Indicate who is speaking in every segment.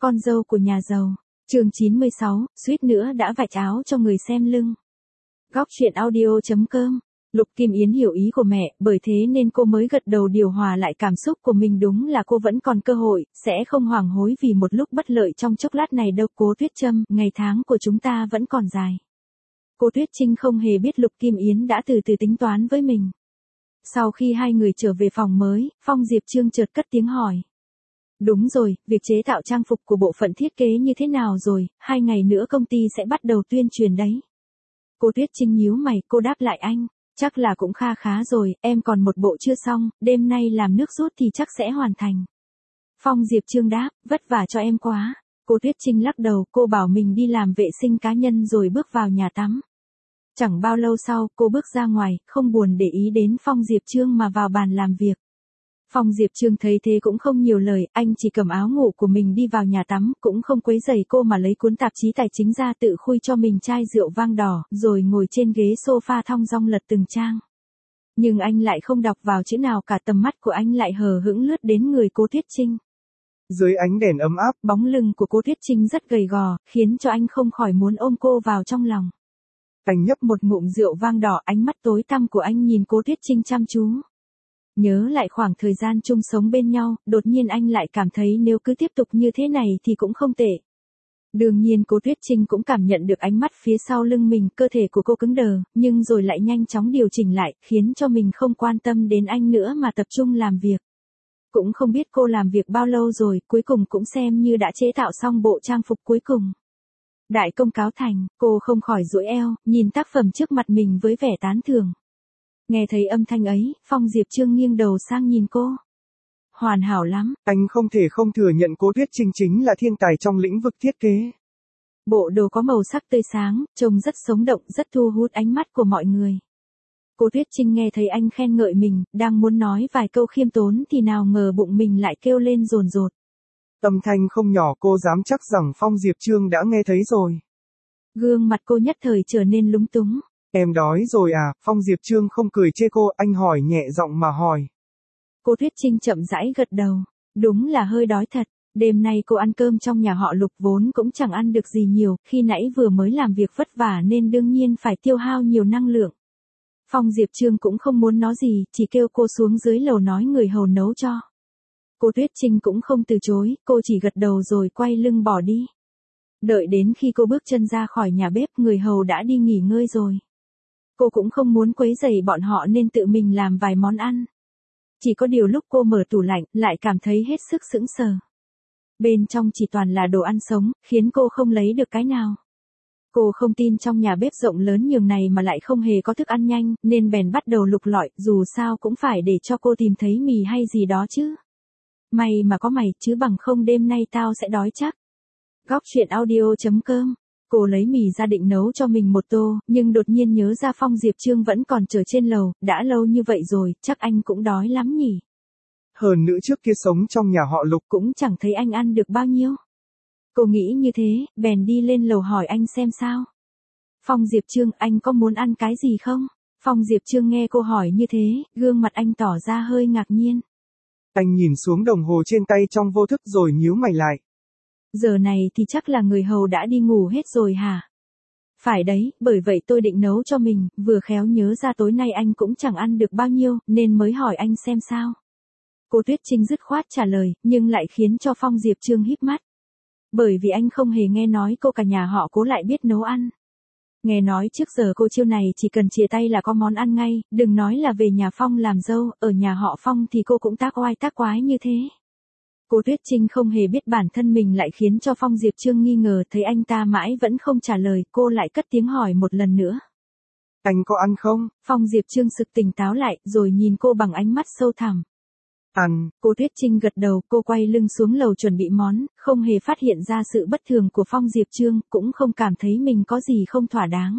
Speaker 1: Con dâu của nhà giàu. Chương 96, suýt nữa đã vạch áo cho người xem lưng. Góc truyện audio.com. Lục Kim Yến hiểu ý của mẹ, bởi thế nên cô mới gật đầu điều hòa lại cảm xúc của mình, đúng là cô vẫn còn cơ hội, sẽ không hoảng hối vì một lúc bất lợi trong chốc lát này đâu. Cố Tuyết Trâm, ngày tháng của chúng ta vẫn còn dài. Cô Tuyết Trinh không hề biết Lục Kim Yến đã từ từ tính toán với mình. Sau khi hai người trở về phòng mới, Phong Diệp Trương chợt cất tiếng hỏi. Đúng rồi, việc chế tạo trang phục của bộ phận thiết kế như thế nào rồi, 2 ngày nữa công ty sẽ bắt đầu tuyên truyền đấy. Cô Tuyết Trinh nhíu mày, cô đáp lại anh, chắc là cũng kha khá rồi, em còn một bộ chưa xong, đêm nay làm nước sốt thì chắc sẽ hoàn thành. Phong Diệp Trương đáp, vất vả cho em quá. Cô Tuyết Trinh lắc đầu, cô bảo mình đi làm vệ sinh cá nhân rồi bước vào nhà tắm. Chẳng bao lâu sau, cô bước ra ngoài, không buồn để ý đến Phong Diệp Trương mà vào bàn làm việc. Phong Diệp Trương thấy thế cũng không nhiều lời, anh chỉ cầm áo ngủ của mình đi vào nhà tắm, cũng không quấy rầy cô mà lấy cuốn tạp chí tài chính ra tự khui cho mình chai rượu vang đỏ, rồi ngồi trên ghế sofa thong dong lật từng trang. Nhưng anh lại không đọc vào chữ nào cả, tầm mắt của anh lại hờ hững lướt đến người cô Tuyết Trinh.
Speaker 2: Dưới ánh đèn ấm áp,
Speaker 1: bóng lưng của cô Tuyết Trinh rất gầy gò, khiến cho anh không khỏi muốn ôm cô vào trong lòng. Anh nhấp một ngụm rượu vang đỏ, ánh mắt tối tăm của anh nhìn cô Tuyết Trinh chăm chú. Nhớ lại khoảng thời gian chung sống bên nhau, đột nhiên anh lại cảm thấy nếu cứ tiếp tục như thế này thì cũng không tệ. Đương nhiên cô Tuyết Trinh cũng cảm nhận được ánh mắt phía sau lưng mình, cơ thể của cô cứng đờ, nhưng rồi lại nhanh chóng điều chỉnh lại, khiến cho mình không quan tâm đến anh nữa mà tập trung làm việc. Cũng không biết cô làm việc bao lâu rồi, cuối cùng cũng xem như đã chế tạo xong bộ trang phục cuối cùng. Đại công cáo thành, cô không khỏi duỗi eo, nhìn tác phẩm trước mặt mình với vẻ tán thưởng. Nghe thấy âm thanh ấy, Phong Diệp Trương nghiêng đầu sang nhìn cô. Hoàn hảo lắm.
Speaker 2: Anh không thể không thừa nhận cô Tuyết Trinh chính là thiên tài trong lĩnh vực thiết kế.
Speaker 1: Bộ đồ có màu sắc tươi sáng, trông rất sống động, rất thu hút ánh mắt của mọi người. Cô Tuyết Trinh nghe thấy anh khen ngợi mình, đang muốn nói vài câu khiêm tốn thì nào ngờ bụng mình lại kêu lên dồn dột.
Speaker 2: Âm thanh không nhỏ, cô dám chắc rằng Phong Diệp Trương đã nghe thấy rồi.
Speaker 1: Gương mặt cô nhất thời trở nên lúng túng.
Speaker 2: Em đói rồi à? Phong Diệp Trương không cười chê cô, anh hỏi nhẹ giọng mà hỏi.
Speaker 1: Cô Tuyết Trinh chậm rãi gật đầu. Đúng là hơi đói thật. Đêm nay cô ăn cơm trong nhà họ Lục vốn cũng chẳng ăn được gì nhiều, khi nãy vừa mới làm việc vất vả nên đương nhiên phải tiêu hao nhiều năng lượng. Phong Diệp Trương cũng không muốn nói gì, chỉ kêu cô xuống dưới lầu nói người hầu nấu cho. Cô Tuyết Trinh cũng không từ chối, cô chỉ gật đầu rồi quay lưng bỏ đi. Đợi đến khi cô bước chân ra khỏi nhà bếp, người hầu đã đi nghỉ ngơi rồi. Cô cũng không muốn quấy rầy bọn họ nên tự mình làm vài món ăn. Chỉ có điều lúc cô mở tủ lạnh, lại cảm thấy hết sức sững sờ. Bên trong chỉ toàn là đồ ăn sống, khiến cô không lấy được cái nào. Cô không tin trong nhà bếp rộng lớn nhường này mà lại không hề có thức ăn nhanh, nên bèn bắt đầu lục lọi, dù sao cũng phải để cho cô tìm thấy mì hay gì đó chứ. May mà có mày, chứ bằng không đêm nay tao sẽ đói chắc. Góc truyện audio.com. Cô lấy mì ra định nấu cho mình một tô, nhưng đột nhiên nhớ ra Phong Diệp Trương vẫn còn chờ trên lầu, đã lâu như vậy rồi, chắc anh cũng đói lắm nhỉ.
Speaker 2: Hơn nữa trước kia sống trong nhà họ Lục
Speaker 1: cũng chẳng thấy anh ăn được bao nhiêu. Cô nghĩ như thế, bèn đi lên lầu hỏi anh xem sao. Phong Diệp Trương, anh có muốn ăn cái gì không? Phong Diệp Trương nghe cô hỏi như thế, gương mặt anh tỏ ra hơi ngạc nhiên.
Speaker 2: Anh nhìn xuống đồng hồ trên tay trong vô thức rồi nhíu mày lại.
Speaker 1: Giờ này thì chắc là người hầu đã đi ngủ hết rồi hả? Phải đấy, bởi vậy tôi định nấu cho mình, vừa khéo nhớ ra tối nay anh cũng chẳng ăn được bao nhiêu, nên mới hỏi anh xem sao. Cô Tuyết Trinh dứt khoát trả lời, nhưng lại khiến cho Phong Diệp Trương híp mắt. Bởi vì anh không hề nghe nói cô cả nhà họ Cố lại biết nấu ăn. Nghe nói trước giờ cô chiêu này chỉ cần chìa tay là có món ăn ngay, đừng nói là về nhà Phong làm dâu, ở nhà họ Phong thì cô cũng tác oai tác quái như thế. Cô Tuyết Trinh không hề biết bản thân mình lại khiến cho Phong Diệp Trương nghi ngờ, thấy anh ta mãi vẫn không trả lời, cô lại cất tiếng hỏi một lần nữa.
Speaker 2: Anh có ăn không?
Speaker 1: Phong Diệp Trương sực tỉnh táo lại, rồi nhìn cô bằng ánh mắt sâu thẳm.
Speaker 2: Ăn.
Speaker 1: Cô Tuyết Trinh gật đầu, cô quay lưng xuống lầu chuẩn bị món, không hề phát hiện ra sự bất thường của Phong Diệp Trương, cũng không cảm thấy mình có gì không thỏa đáng.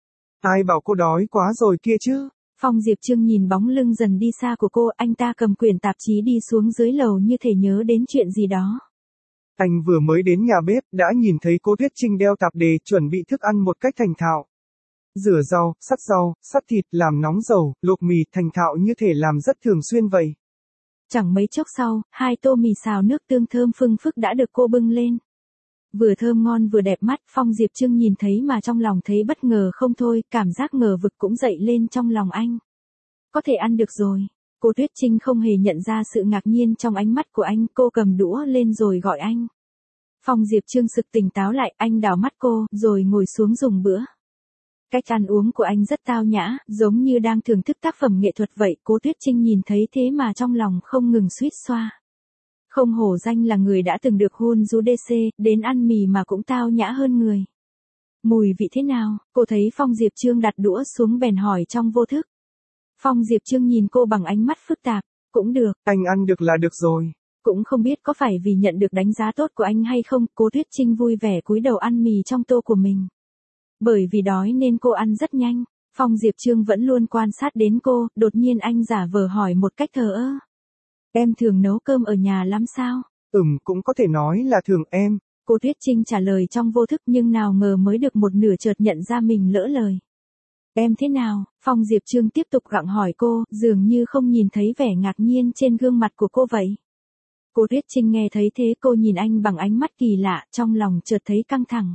Speaker 2: Ai bảo cô đói quá rồi kia chứ?
Speaker 1: Phong Diệp Trương nhìn bóng lưng dần đi xa của cô, anh ta cầm quyển tạp chí đi xuống dưới lầu như thể nhớ đến chuyện gì đó.
Speaker 2: Anh vừa mới đến nhà bếp, đã nhìn thấy cô Tuyết Trinh đeo tạp dề, chuẩn bị thức ăn một cách thành thạo. Rửa rau, sắt thịt, làm nóng dầu, luộc mì, thành thạo như thể làm rất thường xuyên vậy.
Speaker 1: Chẳng mấy chốc sau, 2 tô mì xào nước tương thơm phưng phức đã được cô bưng lên. Vừa thơm ngon vừa đẹp mắt, Phong Diệp Trương nhìn thấy mà trong lòng thấy bất ngờ không thôi, cảm giác ngờ vực cũng dậy lên trong lòng anh. Có thể ăn được rồi. Cô Tuyết Trinh không hề nhận ra sự ngạc nhiên trong ánh mắt của anh, cô cầm đũa lên rồi gọi anh. Phong Diệp Trương sực tỉnh táo lại, anh đảo mắt cô, rồi ngồi xuống dùng bữa. Cách ăn uống của anh rất tao nhã, giống như đang thưởng thức tác phẩm nghệ thuật vậy, Cố Tuyết Trinh nhìn thấy thế mà trong lòng không ngừng xuýt xoa. Không hổ danh là người đã từng được hôn du DC, đến ăn mì mà cũng tao nhã hơn người. Mùi vị thế nào? Cô thấy Phong Diệp Trương đặt đũa xuống bèn hỏi trong vô thức. Phong Diệp Trương nhìn cô bằng ánh mắt phức tạp, cũng được.
Speaker 2: Anh ăn được là được rồi.
Speaker 1: Cũng không biết có phải vì nhận được đánh giá tốt của anh hay không, Cố Tuyết Trinh vui vẻ cúi đầu ăn mì trong tô của mình. Bởi vì đói nên cô ăn rất nhanh, Phong Diệp Trương vẫn luôn quan sát đến cô, đột nhiên anh giả vờ hỏi một cách thờ ơ. Em thường nấu cơm ở nhà lắm sao?
Speaker 2: Cũng có thể nói là thường em.
Speaker 1: Cô Tuyết Trinh trả lời trong vô thức nhưng nào ngờ mới được một nửa chợt nhận ra mình lỡ lời. Em thế nào? Phong Diệp Trương tiếp tục gặng hỏi cô, dường như không nhìn thấy vẻ ngạc nhiên trên gương mặt của cô vậy. Cô Tuyết Trinh nghe thấy thế cô nhìn anh bằng ánh mắt kỳ lạ, trong lòng chợt thấy căng thẳng.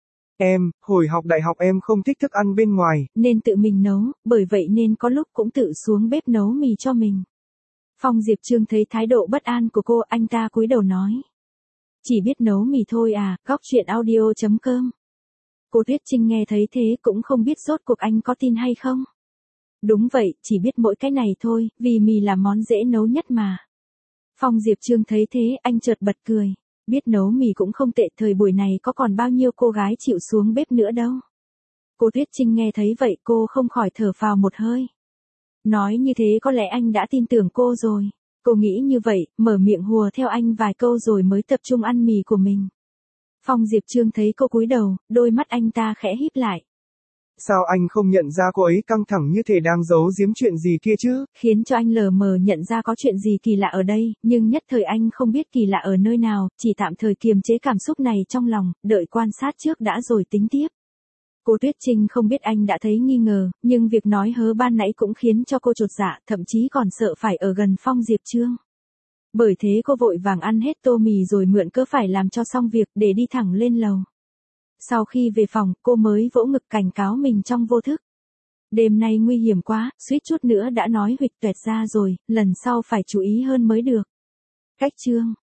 Speaker 2: Hồi học đại học em không thích thức ăn bên ngoài.
Speaker 1: Nên tự mình nấu, bởi vậy nên có lúc cũng tự xuống bếp nấu mì cho mình. Phong Diệp Trương thấy thái độ bất an của cô, anh ta cúi đầu nói. Chỉ biết nấu mì thôi à, góc chuyện audio.com. Cô Tuyết Trinh nghe thấy thế cũng không biết rốt cuộc anh có tin hay không. Đúng vậy, chỉ biết mỗi cái này thôi, vì mì là món dễ nấu nhất mà. Phong Diệp Trương thấy thế, anh chợt bật cười. Biết nấu mì cũng không tệ, thời buổi này có còn bao nhiêu cô gái chịu xuống bếp nữa đâu. Cô Tuyết Trinh nghe thấy vậy cô không khỏi thở phào một hơi. Nói như thế có lẽ anh đã tin tưởng cô rồi. Cô nghĩ như vậy, mở miệng hùa theo anh vài câu rồi mới tập trung ăn mì của mình. Phong Diệp Trương thấy cô cúi đầu, đôi mắt anh ta khẽ híp lại.
Speaker 2: Sao anh không nhận ra cô ấy căng thẳng như thể đang giấu giếm chuyện gì kia chứ?
Speaker 1: Khiến cho anh lờ mờ nhận ra có chuyện gì kỳ lạ ở đây, nhưng nhất thời anh không biết kỳ lạ ở nơi nào, chỉ tạm thời kiềm chế cảm xúc này trong lòng, đợi quan sát trước đã rồi tính tiếp. Cô Tuyết Trinh không biết anh đã thấy nghi ngờ, nhưng việc nói hớ ban nãy cũng khiến cho cô chột dạ, thậm chí còn sợ phải ở gần Phong Diệp Trương. Bởi thế cô vội vàng ăn hết tô mì rồi mượn cớ phải làm cho xong việc để đi thẳng lên lầu. Sau khi về phòng, cô mới vỗ ngực cảnh cáo mình trong vô thức. Đêm nay nguy hiểm quá, suýt chút nữa đã nói huỵch toẹt ra rồi, lần sau phải chú ý hơn mới được. Cách chương